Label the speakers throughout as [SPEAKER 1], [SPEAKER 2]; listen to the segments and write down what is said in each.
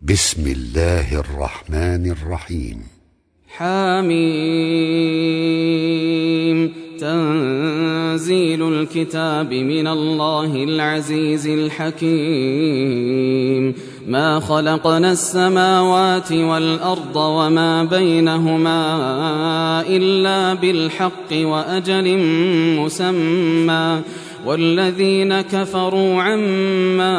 [SPEAKER 1] بسم الله الرحمن الرحيم.
[SPEAKER 2] حميم. تنزيل الكتاب من الله العزيز الحكيم. ما خلقنا السماوات والأرض وما بينهما إلا بالحق وأجل مسمى، والذين كفروا عما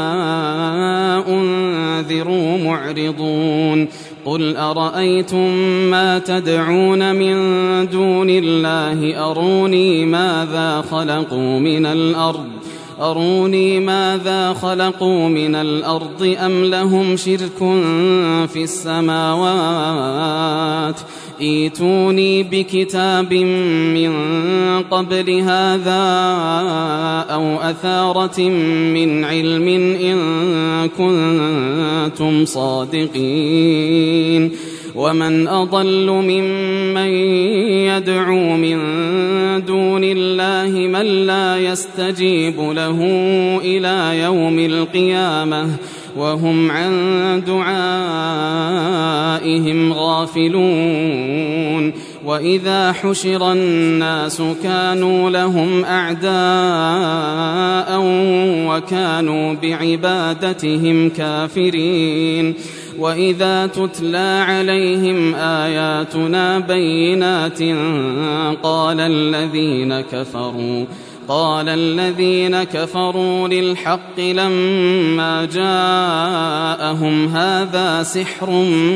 [SPEAKER 2] أنذروا معرضون. قل أرأيتم ما تدعون من دون الله أروني ماذا خلقوا من الأرض أم لهم شرك في السماوات. ائتوني بكتاب من قبل هذا أو أثارة من علم إن كنتم صادقين. ومن أضل ممن يدعو من دون الله من لا يستجيب له إلى يوم القيامة وهم عن دعائهم غافلون. وإذا حشر الناس كانوا لهم أعداء وكانوا بعبادتهم كافرين. وإذا تتلى عليهم آياتنا بينات قال الذين كفروا للحق لما جاءهم هذا سحر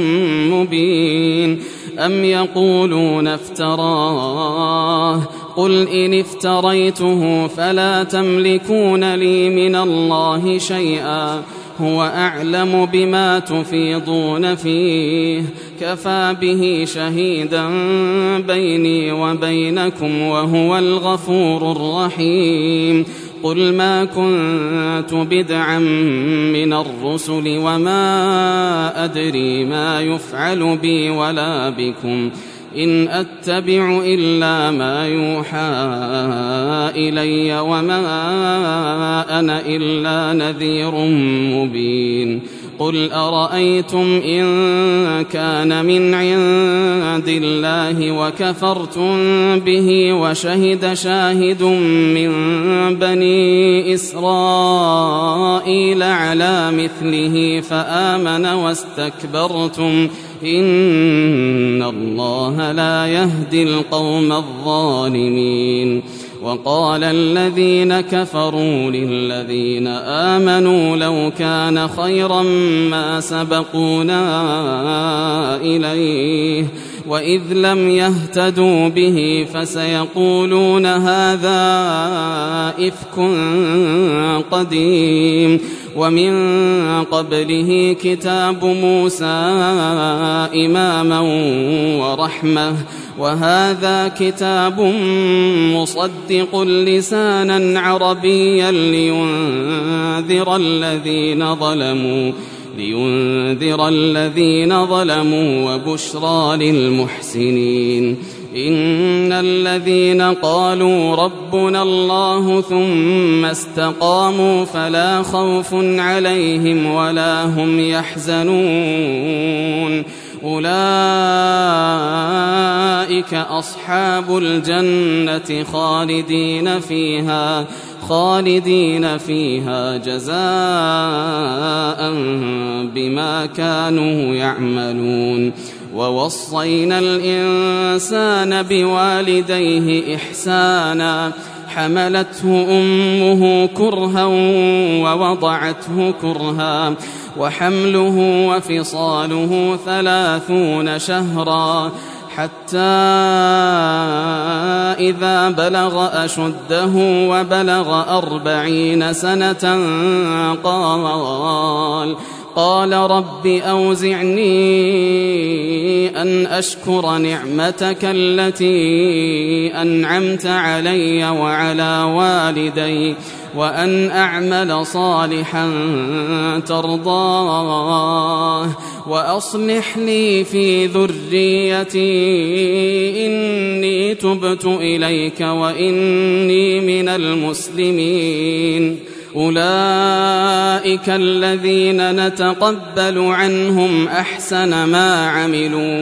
[SPEAKER 2] مبين. أم يقولون افتراه قل إن افتريته فلا تملكون لي من الله شيئا هو أعلم بما تفيضون فيه كفى به شهيدا بيني وبينكم وهو الغفور الرحيم. قل ما كنت بدعا من الرسل وما أدري ما يفعل بي ولا بكم إن أتبع إلا ما يوحى إلي وما أنا إلا نذير مبين. قل أرأيتم إن كان من عند الله وكفرتم به وشهد شاهد من بني إسرائيل على مثله فآمن واستكبرتم إن الله لا يهدي القوم الظالمين. وقال الذين كفروا للذين آمنوا لو كان خيرا ما سبقونا إليه وإذ لم يهتدوا به فسيقولون هذا إفك قديم. ومن قبله كتاب موسى إماما ورحمة وهذا كتاب مصدق لسانا عربيا لينذر الذين ظلموا وبشرى للمحسنين. إن الذين قالوا ربنا الله ثم استقاموا فلا خوف عليهم ولا هم يحزنون أولئك أصحاب الجنة خالدين فيها جزاء بما كانوا يعملون. ووصينا الإنسان بوالديه إحسانا حملته أمه كرها ووضعته كرها وحمله وفصاله 30 شهرا حتى إذا بلغ أشده وبلغ 40 سنة قال رب أوزعني أن أشكر نعمتك التي أنعمت علي وعلى والدي وأن أعمل صالحا ترضاه وأصلح لي في ذريتي إني تبت إليك وإني من المسلمين. أولئك الذين نتقبل عنهم أحسن ما عملوا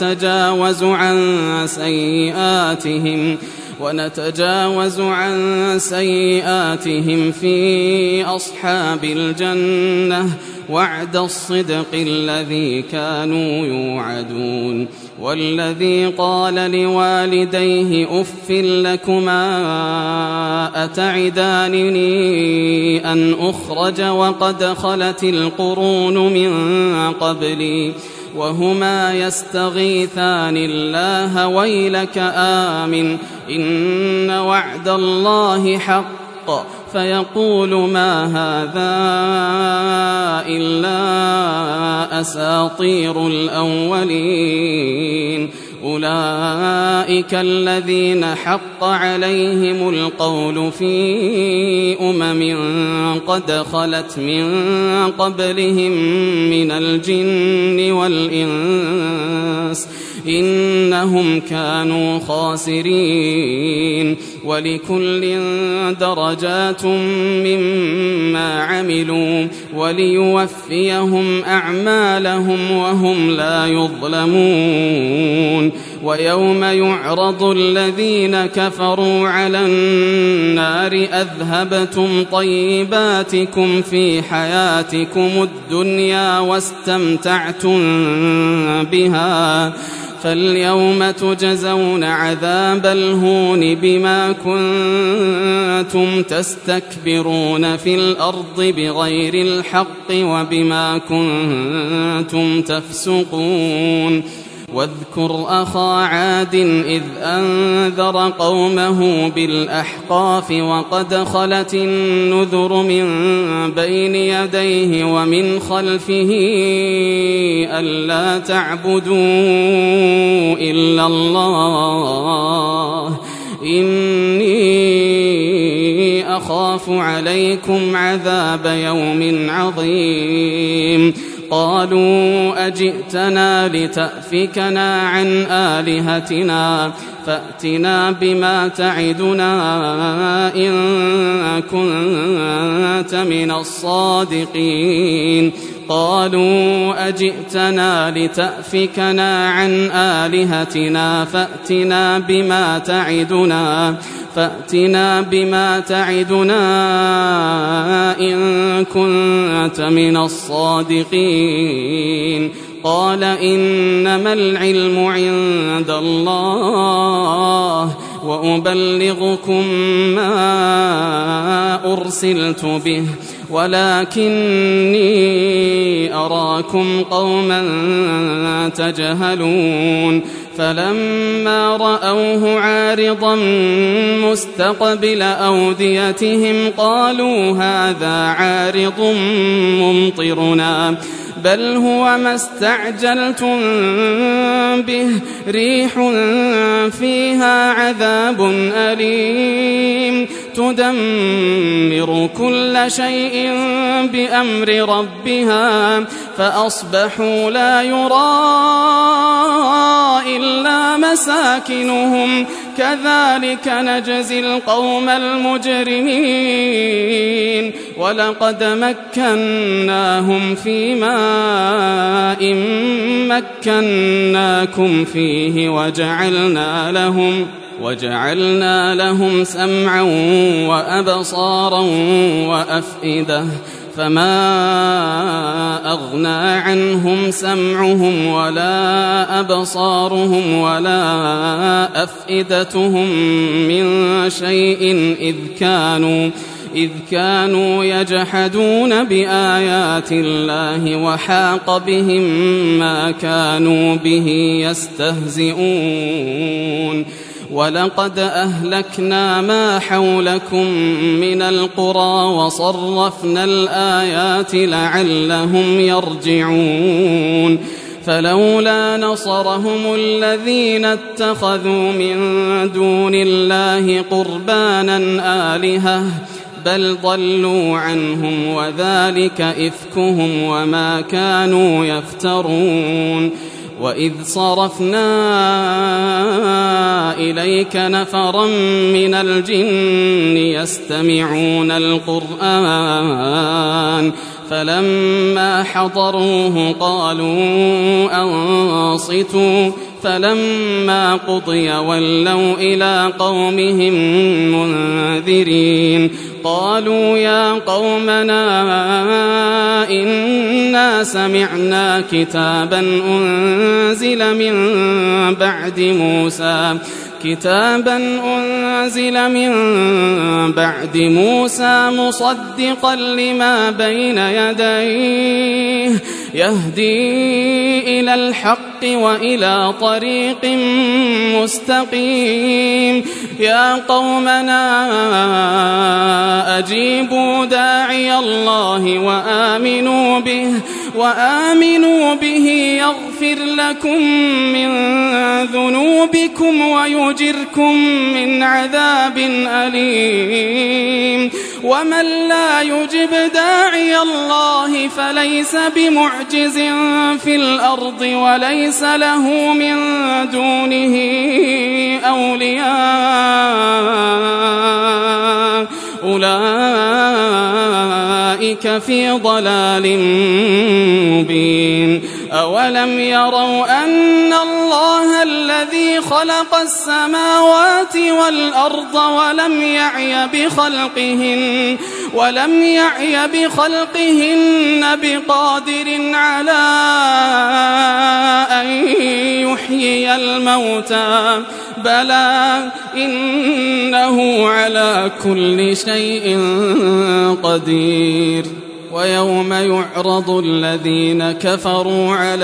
[SPEAKER 2] ونتجاوز عن سيئاتهم في أصحاب الجنة وعد الصدق الذي كانوا يوعدون. والذي قال لوالديه أف لكما أتعدانني أن أخرج وقد خلت القرون من قبلي وهما يستغيثان الله ويلك آمن إن وعد الله حق فيقول ما هذا إلا أساطير الأولين. أولئك الذين حق عليهم القول في قد خلت من قبلهم من الجن والإنس إنهم كانوا خاسرين. ولكل درجات مما عملوا وليوفيهم أعمالهم وهم لا يظلمون. ويوم يعرض الذين كفروا على النار أذهبتم طيباتكم في حياتكم الدنيا واستمتعتم بها فاليوم تجزون عذاب الهون بما كنتم تستكبرون في الأرض بغير الحق وبما كنتم تفسقون. واذكر أخا عاد إذ أنذر قومه بالأحقاف وقد خلت النذر من بين يديه ومن خلفه ألا تعبدوا إلا الله إني أخاف عليكم عذاب يوم عظيم. قالوا أجئتنا لتأفكنا عن آلهتنا فأتنا بما تعدنا إن كنت من الصادقين. قالوا أجئتنا لتأفكنا عن آلهتنا فأتنا بما تعدنا إن كنت من الصادقين. قال إنما العلم عند الله وأبلغكم ما أرسلت به ولكني أراكم قوما تجهلون. فلما رأوه عارضا مستقبل أوديتهم قالوا هذا عارض ممطرنا بل هو ما استعجلتم به ريح فيها عذاب أليم تدمر كل شيء بأمر ربها فأصبحوا لا يرى إلا مساكنهم كذلك نجزي القوم المجرمين. ولقد مكناهم في ماء مكناكم فيه وجعلنا لهم سمعا وأبصارا وأفئدة فما أغنى عنهم سمعهم ولا أبصارهم ولا أفئدتهم من شيء إذ كانوا يجحدون بآيات الله وحاق بهم ما كانوا به يستهزئون. ولقد أهلكنا ما حولكم من القرى وصرفنا الآيات لعلهم يرجعون. فلولا نصرهم الذين اتخذوا من دون الله قربانا آلهة بل ضلوا عنهم وذلك إفكهم وما كانوا يفترون. وإذ صرفنا إليك نفرا من الجن يستمعون القرآن فلما حضروه قالوا أنصتوا فلما قضي ولوا إلى قومهم منذرين قالوا يا قومنا إنا سمعنا كتابا أنزل من بعد موسى مصدقا لما بين يديه يهدي إلى الحق وإلى طريق مستقيم يا قومنا أجيبوا داعي الله وآمنوا به يغفر لكم من ذنوبكم ويجركم من عذاب أليم ومن لا يجب داعي الله فليس بمعجز في الأرض وليس له من دونه أولياء أولئك في ضلال مبين أولم يروا أن الله الذي خلق السماوات والأرض ولم يعي بخلقهن بقادر على أن يحيي الموتى بلى إنه على كل شيء قدير ويوم يعرض الذين كفروا على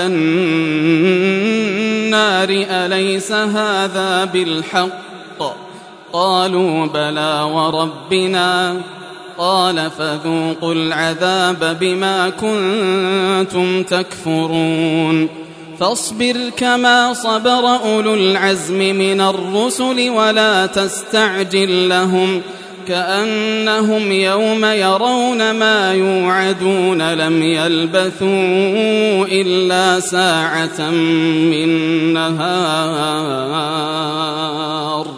[SPEAKER 2] النار أليس هذا بالحق قالوا بلى وربنا قال فذوقوا العذاب بما كنتم تكفرون فاصبر كما صبر أولو العزم من الرسل ولا تستعجل لهم كأنهم يوم يرون ما يوعدون لم يلبثوا إلا ساعة من نهار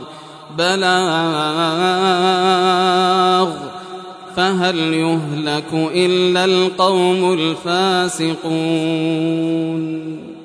[SPEAKER 2] بلاغ فهل يهلك إلا القوم الفاسقون